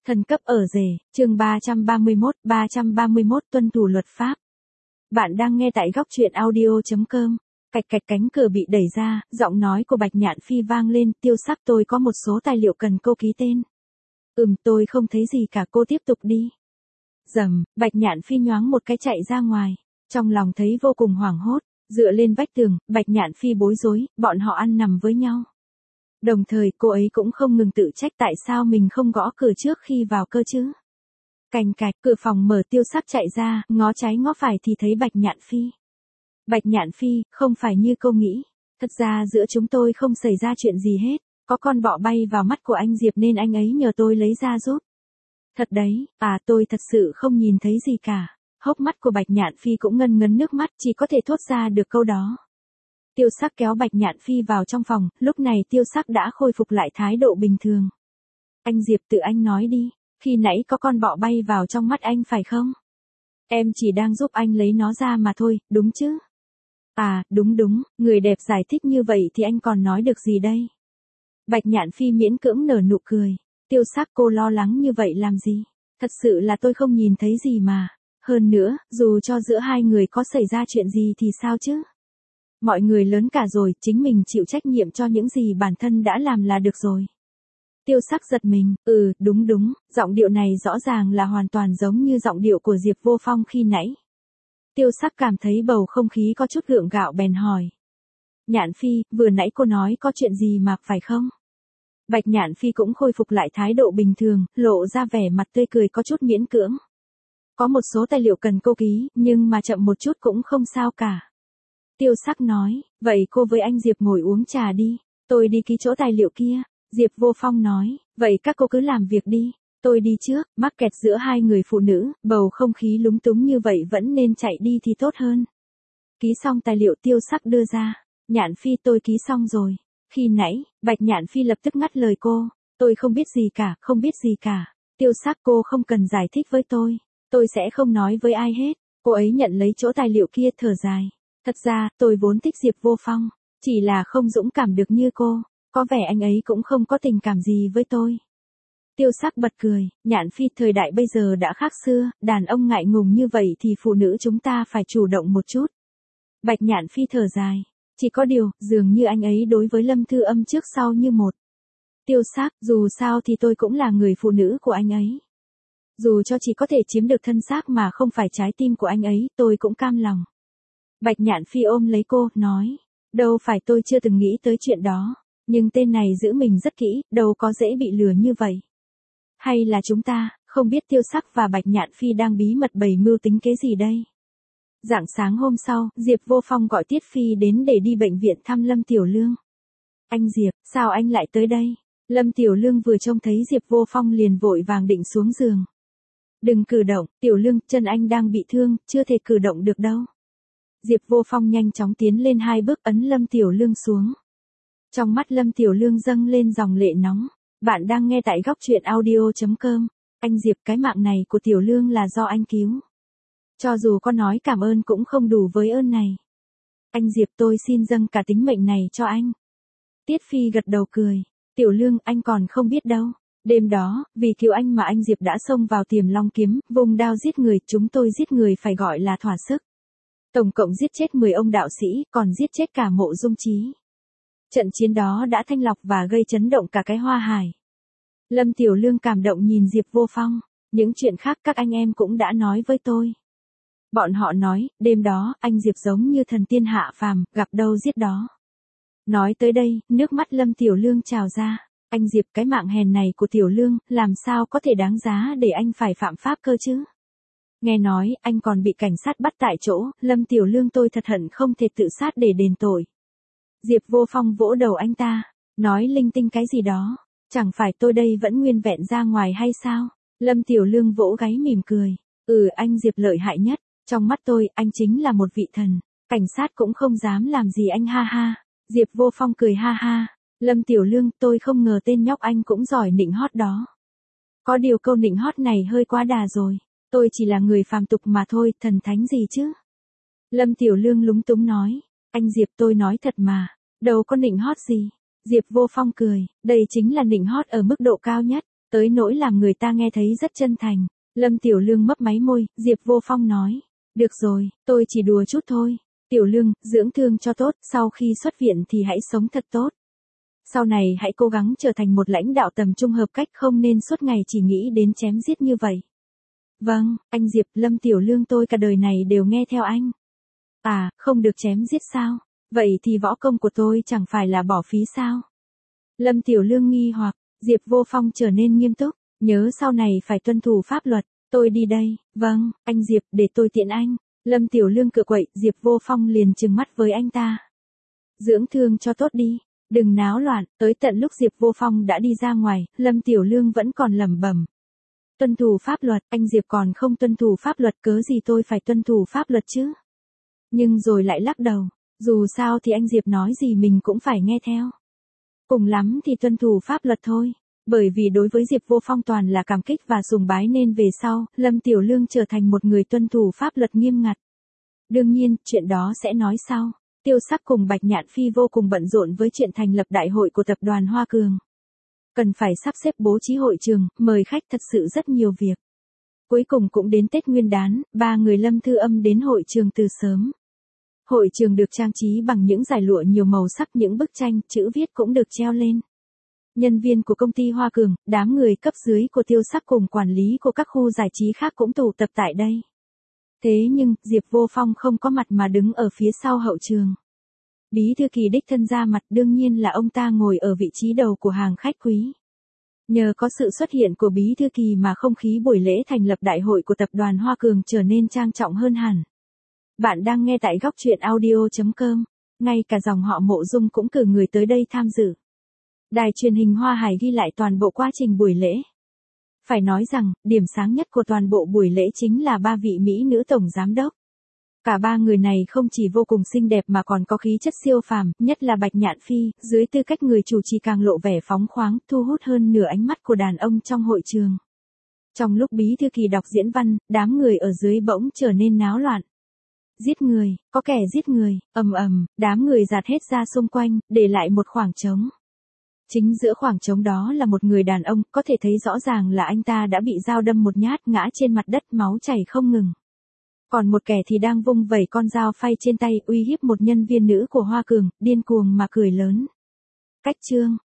Thần cấp ở rể, chương 331 tuân thủ luật pháp. Bạn đang nghe tại góc truyện audio.com. Cạch cạch cánh cửa bị đẩy ra, giọng nói của Bạch Nhạn Phi vang lên, Tiêu Sắc tôi có một số tài liệu cần cô ký tên. Tôi không thấy gì cả, cô tiếp tục đi. Rầm, Bạch Nhạn Phi nhoáng một cái chạy ra ngoài, trong lòng thấy vô cùng hoảng hốt, dựa lên vách tường, Bạch Nhạn Phi bối rối, bọn họ ăn nằm với nhau. Đồng thời cô ấy cũng không ngừng tự trách tại sao mình không gõ cửa trước khi vào cơ chứ. Cành cạch, cửa phòng mở, Tiêu Sắc chạy ra, ngó trái ngó phải thì thấy Bạch Nhạn Phi. Bạch Nhạn Phi, không phải như cô nghĩ. Thật ra giữa chúng tôi không xảy ra chuyện gì hết. Có con bọ bay vào mắt của anh Diệp nên anh ấy nhờ tôi lấy ra giúp. Thật đấy, tôi thật sự không nhìn thấy gì cả. Hốc mắt của Bạch Nhạn Phi cũng ngân ngấn nước mắt, chỉ có thể thốt ra được câu đó. Tiêu Sắc kéo Bạch Nhạn Phi vào trong phòng, lúc này Tiêu Sắc đã khôi phục lại thái độ bình thường. Anh Diệp, tự anh nói đi, khi nãy có con bọ bay vào trong mắt anh phải không? Em chỉ đang giúp anh lấy nó ra mà thôi, đúng chứ? Đúng, người đẹp giải thích như vậy thì anh còn nói được gì đây? Bạch Nhạn Phi miễn cưỡng nở nụ cười. Tiêu Sắc, cô lo lắng như vậy làm gì? Thật sự là tôi không nhìn thấy gì mà. Hơn nữa, dù cho giữa hai người có xảy ra chuyện gì thì sao chứ? Mọi người lớn cả rồi, chính mình chịu trách nhiệm cho những gì bản thân đã làm là được rồi. Tiêu Sắc giật mình, đúng, giọng điệu này rõ ràng là hoàn toàn giống như giọng điệu của Diệp Vô Phong khi nãy. Tiêu Sắc cảm thấy bầu không khí có chút gượng gạo bèn hỏi. Nhạn Phi, vừa nãy cô nói có chuyện gì mà, phải không? Bạch Nhạn Phi cũng khôi phục lại thái độ bình thường, lộ ra vẻ mặt tươi cười có chút miễn cưỡng. Có một số tài liệu cần cô ký, nhưng mà chậm một chút cũng không sao cả. Tiêu Sắc nói, vậy cô với anh Diệp ngồi uống trà đi, tôi đi ký chỗ tài liệu kia. Diệp Vô Phong nói, vậy các cô cứ làm việc đi, tôi đi trước. Mắc kẹt giữa hai người phụ nữ, bầu không khí lúng túng như vậy vẫn nên chạy đi thì tốt hơn. Ký xong tài liệu, Tiêu Sắc đưa ra. Nhạn Phi, tôi ký xong rồi. Khi nãy, Bạch Nhạn Phi lập tức ngắt lời cô, tôi không biết gì cả. Tiêu Sắc, cô không cần giải thích với tôi sẽ không nói với ai hết. Cô ấy nhận lấy chỗ tài liệu kia, thở dài. Thật ra, tôi vốn thích Diệp Vô Phong, chỉ là không dũng cảm được như cô, có vẻ anh ấy cũng không có tình cảm gì với tôi. Tiêu Sắc bật cười, Nhạn Phi, thời đại bây giờ đã khác xưa, đàn ông ngại ngùng như vậy thì phụ nữ chúng ta phải chủ động một chút. Bạch Nhạn Phi thở dài, chỉ có điều, dường như anh ấy đối với Lâm Thư Âm trước sau như một. Tiêu Sắc, dù sao thì tôi cũng là người phụ nữ của anh ấy. Dù cho chỉ có thể chiếm được thân xác mà không phải trái tim của anh ấy, tôi cũng cam lòng. Bạch Nhạn Phi ôm lấy cô, nói, đâu phải tôi chưa từng nghĩ tới chuyện đó, nhưng tên này giữ mình rất kỹ, đâu có dễ bị lừa như vậy. Hay là chúng ta, không biết Tiêu Sắc và Bạch Nhạn Phi đang bí mật bày mưu tính kế gì đây? Rạng sáng hôm sau, Diệp Vô Phong gọi Tiết Phi đến để đi bệnh viện thăm Lâm Tiểu Lương. Anh Diệp, sao anh lại tới đây? Lâm Tiểu Lương vừa trông thấy Diệp Vô Phong liền vội vàng định xuống giường. Đừng cử động, Tiểu Lương, chân anh đang bị thương, chưa thể cử động được đâu. Diệp Vô Phong nhanh chóng tiến lên 2 bước ấn Lâm Tiểu Lương xuống. Trong mắt Lâm Tiểu Lương dâng lên dòng lệ nóng. Bạn đang nghe tại góc truyện audio.com. Anh Diệp, cái mạng này của Tiểu Lương là do anh cứu. Cho dù có nói cảm ơn cũng không đủ với ơn này. Anh Diệp, tôi xin dâng cả tính mệnh này cho anh. Tiết Phi gật đầu cười. Tiểu Lương, anh còn không biết đâu. Đêm đó, vì cứu anh mà anh Diệp đã xông vào Tiềm Long Kiếm, vùng đao giết người, chúng tôi giết người phải gọi là thỏa sức. Tổng cộng giết chết 10 ông đạo sĩ, còn giết chết cả Mộ Dung Chí. Trận chiến đó đã thanh lọc và gây chấn động cả cái Hoa Hải. Lâm Tiểu Lương cảm động nhìn Diệp Vô Phong, những chuyện khác các anh em cũng đã nói với tôi. Bọn họ nói, đêm đó, anh Diệp giống như thần tiên hạ phàm, gặp đâu giết đó. Nói tới đây, nước mắt Lâm Tiểu Lương trào ra. Anh Diệp, cái mạng hèn này của Tiểu Lương, làm sao có thể đáng giá để anh phải phạm pháp cơ chứ? Nghe nói, anh còn bị cảnh sát bắt tại chỗ, Lâm Tiểu Lương, tôi thật hận không thể tự sát để đền tội. Diệp Vô Phong vỗ đầu anh ta, nói linh tinh cái gì đó, chẳng phải tôi đây vẫn nguyên vẹn ra ngoài hay sao? Lâm Tiểu Lương vỗ gáy mỉm cười, anh Diệp lợi hại nhất, trong mắt tôi, anh chính là một vị thần, cảnh sát cũng không dám làm gì anh, ha ha. Diệp Vô Phong cười ha ha, Lâm Tiểu Lương, tôi không ngờ tên nhóc anh cũng giỏi nịnh hót đó. Có điều câu nịnh hót này hơi quá đà rồi, tôi chỉ là người phàm tục mà thôi, thần thánh gì chứ? Lâm Tiểu Lương lúng túng nói, anh Diệp, tôi nói thật mà, đâu có nịnh hót gì. Diệp Vô Phong cười, đây chính là nịnh hót ở mức độ cao nhất, tới nỗi làm người ta nghe thấy rất chân thành. Lâm Tiểu Lương mấp máy môi, Diệp Vô Phong nói. Được rồi, tôi chỉ đùa chút thôi. Tiểu Lương, dưỡng thương cho tốt, sau khi xuất viện thì hãy sống thật tốt. Sau này hãy cố gắng trở thành một lãnh đạo tầm trung hợp cách, không nên suốt ngày chỉ nghĩ đến chém giết như vậy. Vâng, anh Diệp, Lâm Tiểu Lương tôi cả đời này đều nghe theo anh. À, không được chém giết sao? Vậy thì võ công của tôi chẳng phải là bỏ phí sao? Lâm Tiểu Lương nghi hoặc, Diệp Vô Phong trở nên nghiêm túc, nhớ sau này phải tuân thủ pháp luật, tôi đi đây, vâng, anh Diệp, để tôi tiện anh. Lâm Tiểu Lương cựa quậy, Diệp Vô Phong liền trừng mắt với anh ta. Dưỡng thương cho tốt đi, đừng náo loạn, tới tận lúc Diệp Vô Phong đã đi ra ngoài, Lâm Tiểu Lương vẫn còn lẩm bẩm. Tuân thủ pháp luật, anh Diệp còn không tuân thủ pháp luật, cớ gì tôi phải tuân thủ pháp luật chứ? Nhưng rồi lại lắc đầu, dù sao thì anh Diệp nói gì mình cũng phải nghe theo. Cùng lắm thì tuân thủ pháp luật thôi. Bởi vì đối với Diệp Vô Phong toàn là cảm kích và sùng bái nên về sau, Lâm Tiểu Lương trở thành một người tuân thủ pháp luật nghiêm ngặt. Đương nhiên, chuyện đó sẽ nói sau. Tiêu Sắc cùng Bạch Nhạn Phi vô cùng bận rộn với chuyện thành lập đại hội của tập đoàn Hoa Cường. Cần phải sắp xếp bố trí hội trường, mời khách, thật sự rất nhiều việc. Cuối cùng cũng đến Tết Nguyên đán, ba người Lâm Thư Âm đến hội trường từ sớm. Hội trường được trang trí bằng những dải lụa nhiều màu sắc, những bức tranh, chữ viết cũng được treo lên. Nhân viên của công ty Hoa Cường, đám người cấp dưới của Tiêu Sắc cùng quản lý của các khu giải trí khác cũng tụ tập tại đây. Thế nhưng, Diệp Vô Phong không có mặt mà đứng ở phía sau hậu trường. Bí thư Kỳ đích thân ra mặt, đương nhiên là ông ta ngồi ở vị trí đầu của hàng khách quý. Nhờ có sự xuất hiện của Bí thư Kỳ mà không khí buổi lễ thành lập đại hội của tập đoàn Hoa Cường trở nên trang trọng hơn hẳn. Bạn đang nghe tại góc truyện audio.com, ngay cả dòng họ Mộ Dung cũng cử người tới đây tham dự. Đài truyền hình Hoa Hải ghi lại toàn bộ quá trình buổi lễ. Phải nói rằng, điểm sáng nhất của toàn bộ buổi lễ chính là ba vị mỹ nữ tổng giám đốc. Cả ba người này không chỉ vô cùng xinh đẹp mà còn có khí chất siêu phàm, nhất là Bạch Nhạn Phi, dưới tư cách người chủ trì càng lộ vẻ phóng khoáng, thu hút hơn nửa ánh mắt của đàn ông trong hội trường. Trong lúc Bí thư Kỳ đọc diễn văn, đám người ở dưới bỗng trở nên náo loạn. Giết người, có kẻ giết người, ầm ầm, đám người dạt hết ra xung quanh, để lại một khoảng trống. Chính giữa khoảng trống đó là một người đàn ông, có thể thấy rõ ràng là anh ta đã bị dao đâm một nhát, ngã trên mặt đất, máu chảy không ngừng. Còn một kẻ thì đang vung vẩy con dao phay trên tay, uy hiếp một nhân viên nữ của Hoa Cường, điên cuồng mà cười lớn. Cách chương